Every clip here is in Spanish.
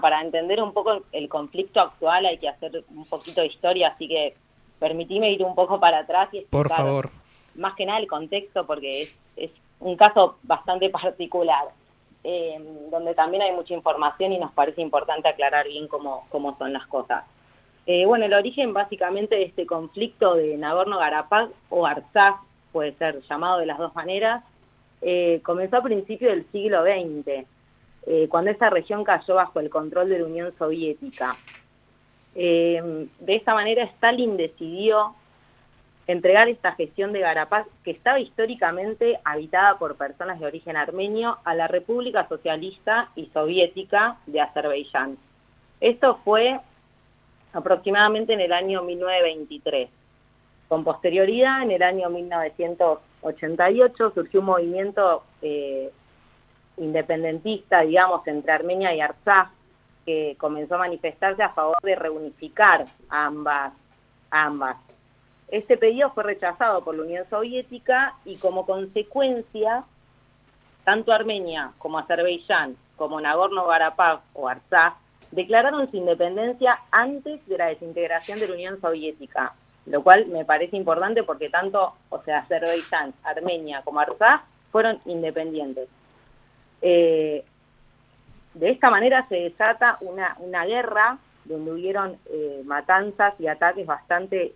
para entender un poco el conflicto actual hay que hacer un poquito de historia, así que permitime ir un poco para atrás y explicar, por favor, más que nada el contexto, porque es un caso bastante particular, donde también hay mucha información y nos parece importante aclarar bien cómo son las cosas. Bueno, el origen básicamente de este conflicto de Nagorno-Karabaj o Artsaj, puede ser llamado de las dos maneras, comenzó a principios del siglo XX, cuando esa región cayó bajo el control de la Unión Soviética. De esta manera Stalin decidió entregar esta gestión de Karabaj, que estaba históricamente habitada por personas de origen armenio, a la República Socialista y Soviética de Azerbaiyán. Esto fue aproximadamente en el año 1923. Con posterioridad, en el año 1988, surgió un movimiento independentista, digamos, entre Armenia y Artsaj, que comenzó a manifestarse a favor de reunificar ambas. Este pedido fue rechazado por la Unión Soviética y como consecuencia, tanto Armenia como Azerbaiyán, como Nagorno-Karabaj o Artsaj, declararon su independencia antes de la desintegración de la Unión Soviética, lo cual me parece importante porque tanto, Azerbaiyán, Armenia como Artsaj fueron independientes. De esta manera se desata una guerra donde hubieron matanzas y ataques bastante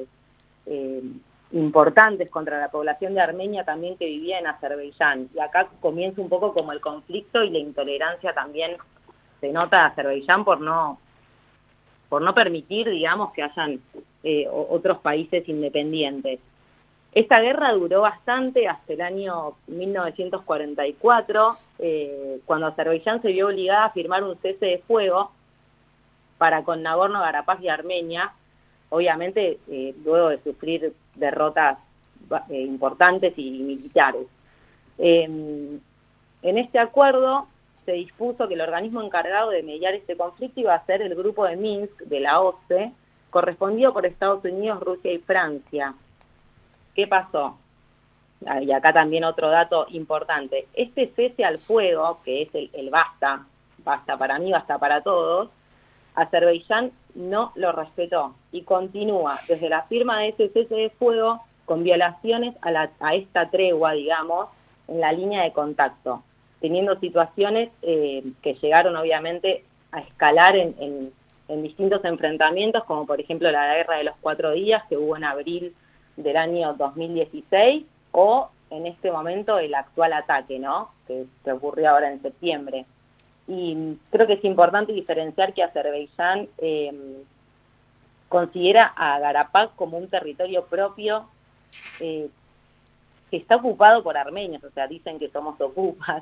importantes contra la población de Armenia también que vivía en Azerbaiyán. Y acá comienza un poco como el conflicto y la intolerancia también se nota de Azerbaiyán por no permitir, digamos, que hayan otros países independientes. Esta guerra duró bastante hasta el año 1944, cuando Azerbaiyán se vio obligada a firmar un cese de fuego para con Nagorno-Karabaj y Armenia, obviamente luego de sufrir derrotas importantes y militares. En este acuerdo se dispuso que el organismo encargado de mediar este conflicto iba a ser el Grupo de Minsk de la OSCE, correspondido por Estados Unidos, Rusia y Francia. ¿Qué pasó? Y acá también otro dato importante. Este cese al fuego, que es el basta para mí, basta para todos, Azerbaiyán no lo respetó y continúa desde la firma de ese cese de fuego con violaciones a esta tregua, digamos, en la línea de contacto, teniendo situaciones que llegaron obviamente a escalar en distintos enfrentamientos, como por ejemplo la Guerra de los 4 días que hubo en abril del año 2016, o en este momento el actual ataque, ¿no?, que ocurrió ahora en septiembre. Y creo que es importante diferenciar que Azerbaiyán considera a Karabaj como un territorio propio que está ocupado por armenios, dicen que somos ocupas,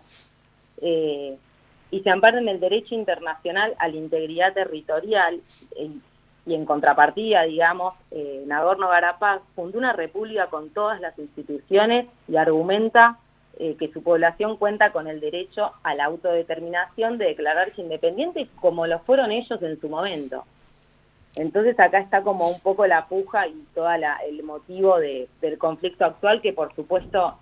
y se ampara en el derecho internacional a la integridad territorial, y en contrapartida, digamos, Nagorno-Karabaj fundó una república con todas las instituciones y argumenta que su población cuenta con el derecho a la autodeterminación de declararse independiente como lo fueron ellos en su momento. Entonces acá está como un poco la puja y todo el motivo del conflicto actual, que por supuesto,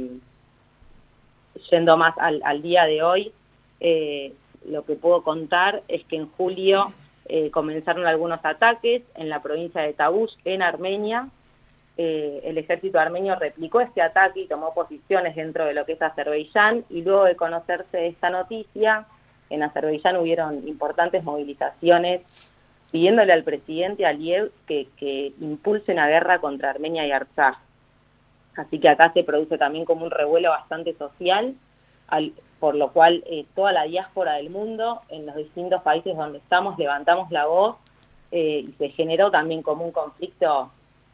yendo más al día de hoy, lo que puedo contar es que en julio comenzaron algunos ataques en la provincia de Tavush, en Armenia. El ejército armenio replicó este ataque y tomó posiciones dentro de lo que es Azerbaiyán, y luego de conocerse esta noticia, en Azerbaiyán hubieron importantes movilizaciones pidiéndole al presidente Aliyev que impulse una guerra contra Armenia y Artsaj. Así que acá se produce también como un revuelo bastante social, por lo cual toda la diáspora del mundo, en los distintos países donde estamos, levantamos la voz y se generó también como un conflicto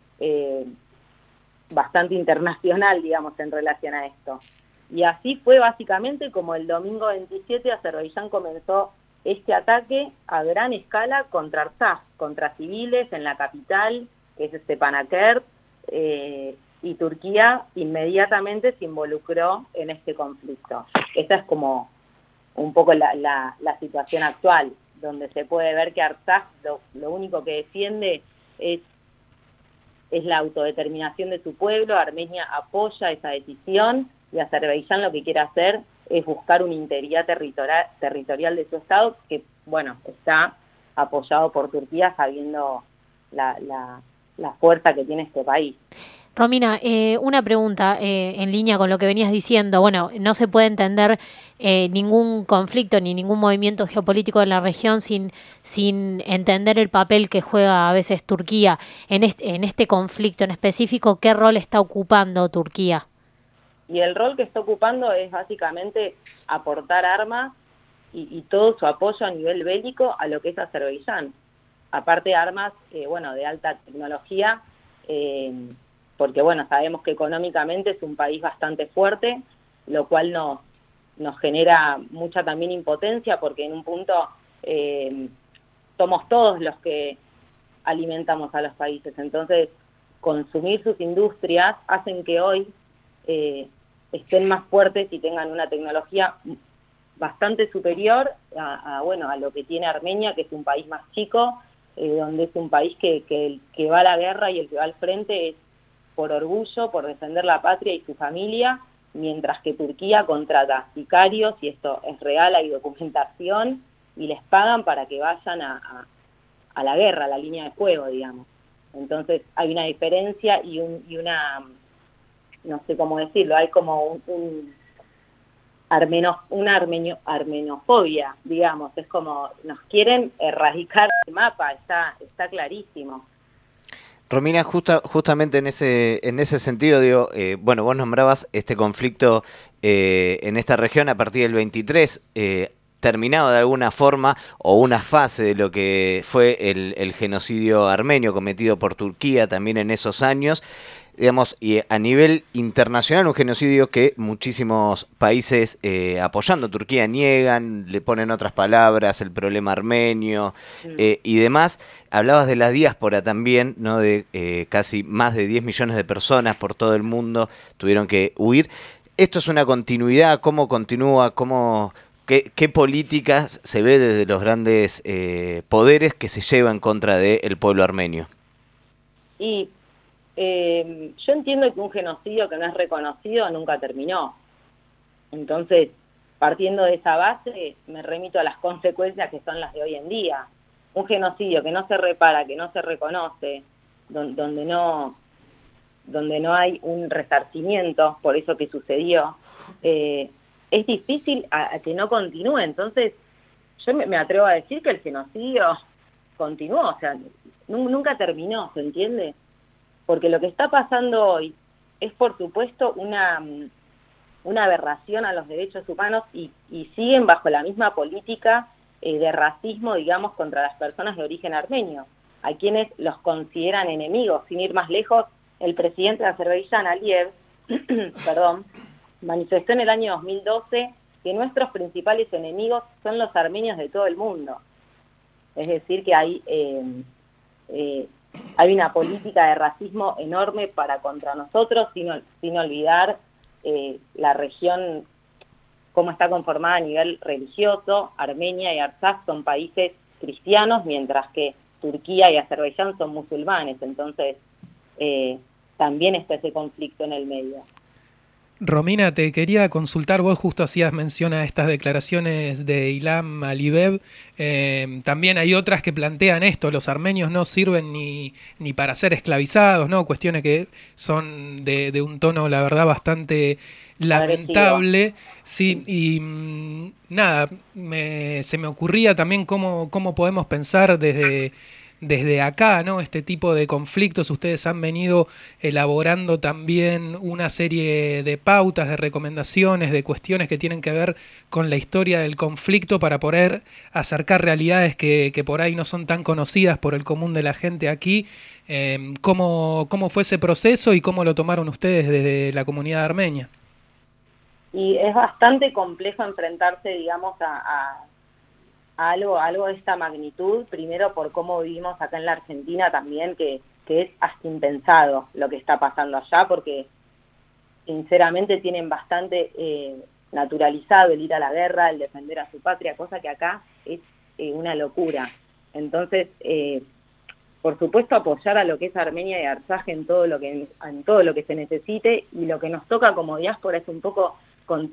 bastante internacional, digamos, en relación a esto. Y así fue básicamente como el domingo 27 Azerbaiyán comenzó este ataque a gran escala contra Artsaj, contra civiles en la capital, que es Stepanakert, y Turquía inmediatamente se involucró en este conflicto. Esta es como un poco la situación actual, donde se puede ver que Artsaj lo único que defiende es la autodeterminación de su pueblo. Armenia apoya esa decisión y Azerbaiyán lo que quiere hacer es buscar una integridad territorial de su Estado, que, bueno, está apoyado por Turquía, sabiendo la fuerza que tiene este país. Romina, una pregunta en línea con lo que venías diciendo. Bueno, no se puede entender ningún conflicto ni ningún movimiento geopolítico en la región sin entender el papel que juega a veces Turquía. En este conflicto en específico, ¿qué rol está ocupando Turquía? Y el rol que está ocupando es básicamente aportar armas y todo su apoyo a nivel bélico a lo que es Azerbaiyán. Aparte de armas, bueno, de alta tecnología, porque bueno, sabemos que económicamente es un país bastante fuerte, lo cual nos genera mucha también impotencia, porque en un punto somos todos los que alimentamos a los países. Entonces, consumir sus industrias hacen que hoy estén más fuertes y tengan una tecnología bastante superior bueno, a lo que tiene Armenia, que es un país más chico, donde es un país que el que va a la guerra y el que va al frente es por orgullo, por defender la patria y su familia, mientras que Turquía contrata sicarios, y esto es real, hay documentación, y les pagan para que vayan a la guerra, a la línea de fuego, digamos. Entonces hay una diferencia y una, no sé cómo decirlo, hay como una armenofobia, digamos, es como nos quieren erradicar del mapa, está clarísimo. Romina, justamente en ese sentido, digo, bueno, vos nombrabas este conflicto en esta región a partir del 23, terminado de alguna forma, o una fase de lo que fue el genocidio armenio cometido por Turquía también en esos años, digamos, y a nivel internacional un genocidio que muchísimos países apoyando a Turquía niegan, le ponen otras palabras, el problema armenio y demás. Hablabas de la diáspora también, ¿no? De casi más de 10 millones de personas por todo el mundo tuvieron que huir. ¿Esto es una continuidad? ¿Cómo continúa? ¿Qué políticas se ve desde los grandes poderes que se llevan contra del pueblo armenio? Y yo entiendo que un genocidio que no es reconocido nunca terminó. Entonces, partiendo de esa base, me remito a las consecuencias que son las de hoy en día. Un genocidio que no se repara, que no se reconoce, donde no hay un resarcimiento por eso que sucedió, es difícil a que no continúe. Entonces, yo me atrevo a decir que el genocidio continuó, o sea, nunca terminó, ¿se entiende? Porque lo que está pasando hoy es, por supuesto, una aberración a los derechos humanos y siguen bajo la misma política de racismo, digamos, contra las personas de origen armenio, a quienes los consideran enemigos. Sin ir más lejos, el presidente de Azerbaiyán, Aliyev, perdón, manifestó en el año 2012 que nuestros principales enemigos son los armenios de todo el mundo. Es decir, que hay una política de racismo enorme contra nosotros, sin olvidar la región, cómo está conformada a nivel religioso. Armenia y Artsaj son países cristianos, mientras que Turquía y Azerbaiyán son musulmanes. Entonces, también está ese conflicto en el medio. Romina, te quería consultar, vos justo hacías mención a estas declaraciones de Ilham Aliyev, también hay otras que plantean esto, los armenios no sirven ni para ser esclavizados, ¿no? Cuestiones que son de un tono, la verdad, bastante lamentable. Sí, y nada, se me ocurría también cómo podemos pensar desde acá, ¿no? Este tipo de conflictos. Ustedes han venido elaborando también una serie de pautas, de recomendaciones, de cuestiones que tienen que ver con la historia del conflicto para poder acercar realidades que por ahí no son tan conocidas por el común de la gente aquí. ¿Cómo fue ese proceso y cómo lo tomaron ustedes desde la comunidad armenia? Y es bastante complejo enfrentarse, digamos, a algo de esta magnitud, primero por cómo vivimos acá en la Argentina también, que es hasta impensado lo que está pasando allá, porque sinceramente tienen bastante naturalizado el ir a la guerra, el defender a su patria, cosa que acá es una locura. Entonces, por supuesto, apoyar a lo que es Armenia y Artsaj en todo lo que se necesite, y lo que nos toca como diáspora es un poco contar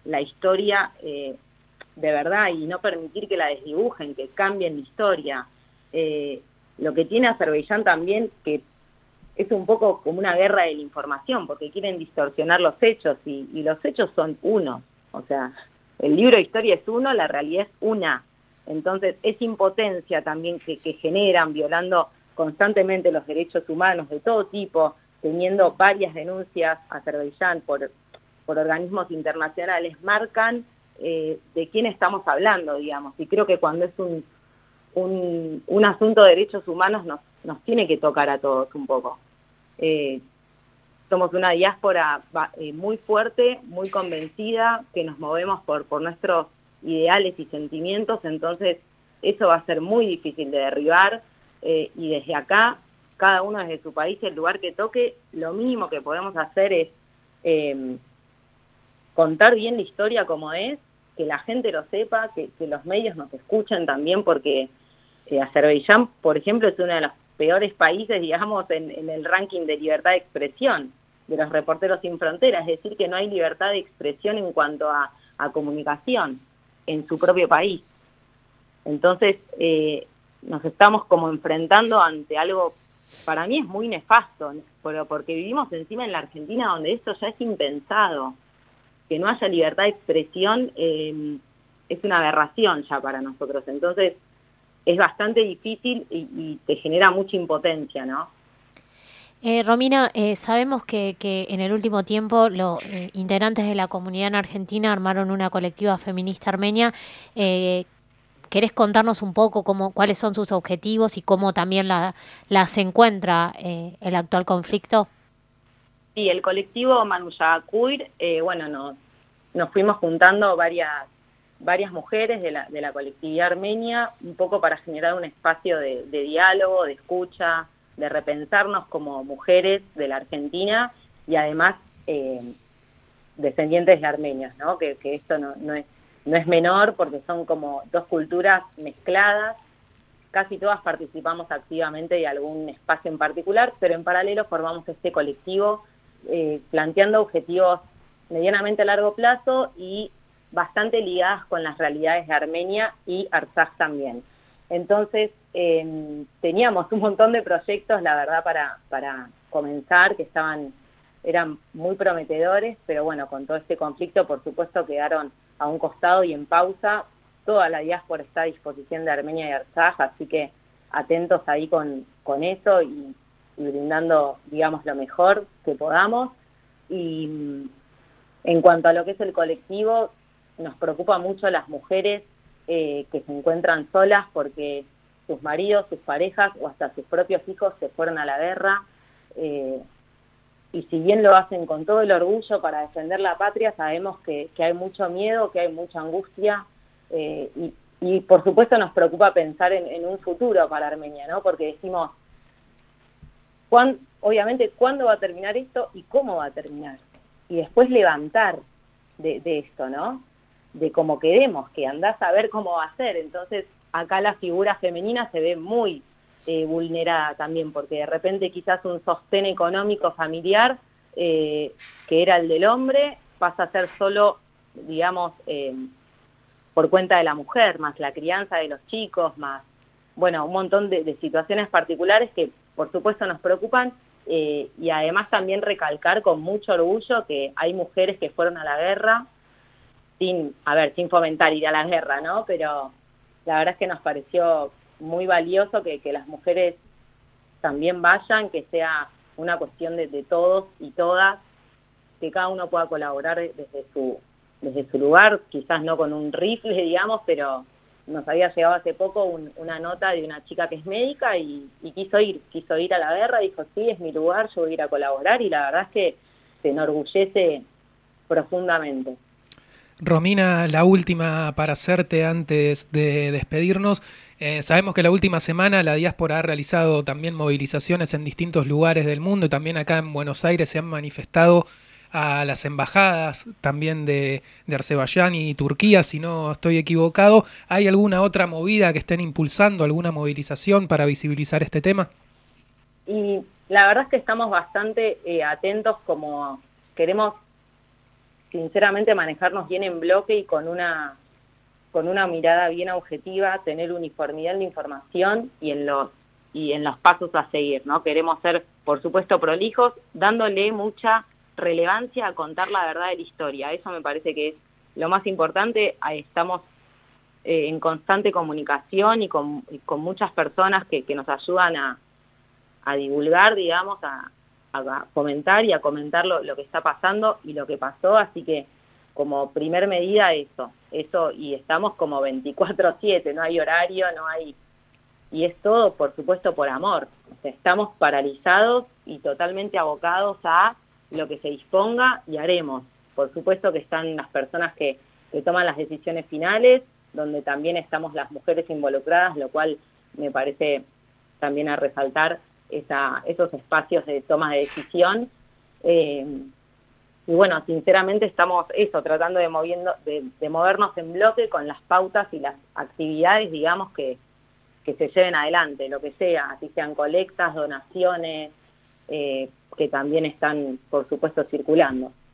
la historia de verdad y no permitir que la desdibujen, que cambien la historia. Lo que tiene Azerbaiyán también, que es un poco como una guerra de la información, porque quieren distorsionar los hechos, y los hechos son uno. O sea, el libro de historia es uno, la realidad es una. Entonces, esa impotencia también que generan, violando constantemente los derechos humanos de todo tipo, teniendo varias denuncias a Azerbaiyán por organismos internacionales, marcan de quién estamos hablando, digamos. Y creo que cuando es un asunto de derechos humanos nos tiene que tocar a todos un poco. Somos una diáspora muy fuerte, muy convencida, que nos movemos por nuestros ideales y sentimientos, entonces eso va a ser muy difícil de derribar, y desde acá, cada uno desde su país, el lugar que toque, lo mínimo que podemos hacer es contar bien la historia como es, que la gente lo sepa, que los medios nos escuchen también, porque Azerbaiyán, por ejemplo, es uno de los peores países, digamos, en el ranking de libertad de expresión de los Reporteros Sin Fronteras, es decir, que no hay libertad de expresión en cuanto a comunicación en su propio país. Entonces, nos estamos como enfrentando ante algo, para mí es muy nefasto, porque vivimos encima en la Argentina, donde esto ya es impensado. Que no haya libertad de expresión es una aberración ya para nosotros. Entonces, es bastante difícil y te genera mucha impotencia, ¿no? Romina, sabemos que en el último tiempo los integrantes de la comunidad en Argentina armaron una colectiva feminista armenia. ¿Querés contarnos un poco cuáles son sus objetivos y cómo también las encuentra el actual conflicto? Sí, el colectivo Manuyagakuir, nos fuimos juntando varias mujeres de la colectividad armenia, un poco para generar un espacio de diálogo, de escucha, de repensarnos como mujeres de la Argentina y además descendientes de armenios, ¿no? Que esto no es menor, porque son como dos culturas mezcladas. Casi todas participamos activamente de algún espacio en particular, pero en paralelo formamos este colectivo planteando objetivos medianamente a largo plazo y bastante ligadas con las realidades de Armenia y Artsaj también. Entonces, teníamos un montón de proyectos, la verdad, para comenzar, que eran muy prometedores, pero bueno, con todo este conflicto, por supuesto, quedaron a un costado y en pausa. Toda la diáspora está a disposición de Armenia y Artsaj, así que atentos ahí con eso y brindando, digamos, lo mejor que podamos. Y en cuanto a lo que es el colectivo, nos preocupa mucho las mujeres que se encuentran solas porque sus maridos, sus parejas o hasta sus propios hijos se fueron a la guerra, y si bien lo hacen con todo el orgullo para defender la patria, sabemos que hay mucho miedo, que hay mucha angustia, y por supuesto nos preocupa pensar en un futuro para Armenia, ¿no? Porque decimos, obviamente, ¿cuándo va a terminar esto y cómo va a terminar? Y después levantar de esto, ¿no? De cómo queremos, que andás a ver cómo va a ser. Entonces, acá la figura femenina se ve muy vulnerada también, porque de repente quizás un sostén económico familiar, que era el del hombre, pasa a ser solo, digamos, por cuenta de la mujer, más la crianza de los chicos, más, bueno, un montón de situaciones particulares que por supuesto nos preocupan, y además también recalcar con mucho orgullo que hay mujeres que fueron a la guerra, sin fomentar ir a la guerra, ¿no? Pero la verdad es que nos pareció muy valioso que las mujeres también vayan, que sea una cuestión de todos y todas, que cada uno pueda colaborar desde su lugar, quizás no con un rifle, digamos, pero nos había llegado hace poco una nota de una chica que es médica y quiso ir a la guerra, dijo, sí, es mi lugar, yo voy a ir a colaborar, y la verdad es que se enorgullece profundamente. Romina, la última para hacerte antes de despedirnos. Sabemos que la última semana la diáspora ha realizado también movilizaciones en distintos lugares del mundo y también acá en Buenos Aires se han manifestado a las embajadas también de Azerbaiyán y Turquía, si no estoy equivocado. ¿Hay alguna otra movida que estén impulsando, alguna movilización para visibilizar este tema? Y la verdad es que estamos bastante atentos, como queremos sinceramente manejarnos bien en bloque y con una mirada bien objetiva, tener uniformidad en la información y en los pasos a seguir, ¿no? Queremos ser, por supuesto, prolijos, dándole mucha relevancia a contar la verdad de la historia. Eso me parece que es lo más importante. Ahí estamos en constante comunicación y con muchas personas que nos ayudan a divulgar, digamos, a comentar y a comentar lo que está pasando y lo que pasó, así que como primer medida eso, y estamos como 24/7, no hay horario, no hay, y es todo, por supuesto, por amor. O sea, estamos paralizados y totalmente abocados a lo que se disponga y haremos. Por supuesto que están las personas que toman las decisiones finales, donde también estamos las mujeres involucradas, lo cual me parece también a resaltar esos espacios de toma de decisión. Y bueno, sinceramente estamos tratando de movernos en bloque con las pautas y las actividades, digamos, que se lleven adelante, lo que sea, así sean colectas, donaciones, que también están, por supuesto, circulando.